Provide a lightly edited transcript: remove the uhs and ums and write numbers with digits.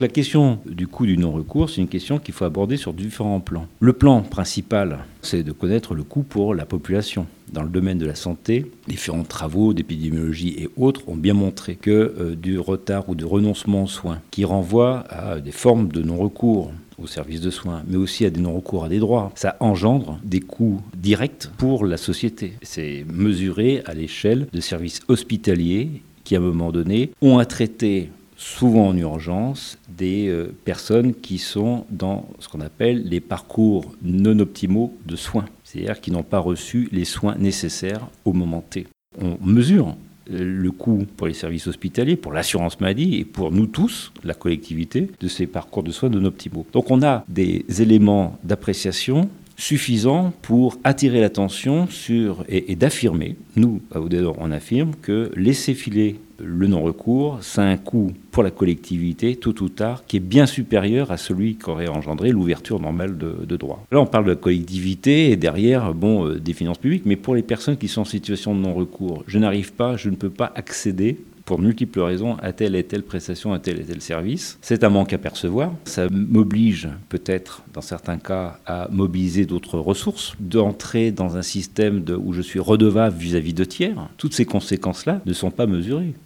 La question du coût du non-recours, c'est une question qu'il faut aborder sur différents plans. Le plan principal, c'est de connaître le coût pour la population. Dans le domaine de la santé, différents travaux d'épidémiologie et autres ont bien montré que du retard ou de renoncement aux soins, qui renvoie à des formes de non-recours aux services de soins, mais aussi à des non-recours à des droits, ça engendre des coûts directs pour la société. C'est mesuré à l'échelle de services hospitaliers qui, à un moment donné, ont à traiter souvent en urgence, des personnes qui sont dans ce qu'on appelle les parcours non optimaux de soins, c'est-à-dire qui n'ont pas reçu les soins nécessaires au moment T. On mesure le coût pour les services hospitaliers, pour l'assurance maladie et pour nous tous, la collectivité, de ces parcours de soins non optimaux. Donc on a des éléments d'appréciation suffisant pour attirer l'attention sur et d'affirmer, nous, à Aude-d'Or, on affirme que laisser filer le non-recours, ça a un coût pour la collectivité, tôt ou tard, qui est bien supérieur à celui qu'aurait engendré l'ouverture normale de droit. Là, on parle de la collectivité et derrière, des finances publiques, mais pour les personnes qui sont en situation de non-recours, je ne peux pas accéder pour multiples raisons à telle et telle prestation, à tel et tel service. C'est un manque à percevoir. Ça m'oblige peut-être, dans certains cas, à mobiliser d'autres ressources, d'entrer dans un système où je suis redevable vis-à-vis de tiers. Toutes ces conséquences-là ne sont pas mesurées.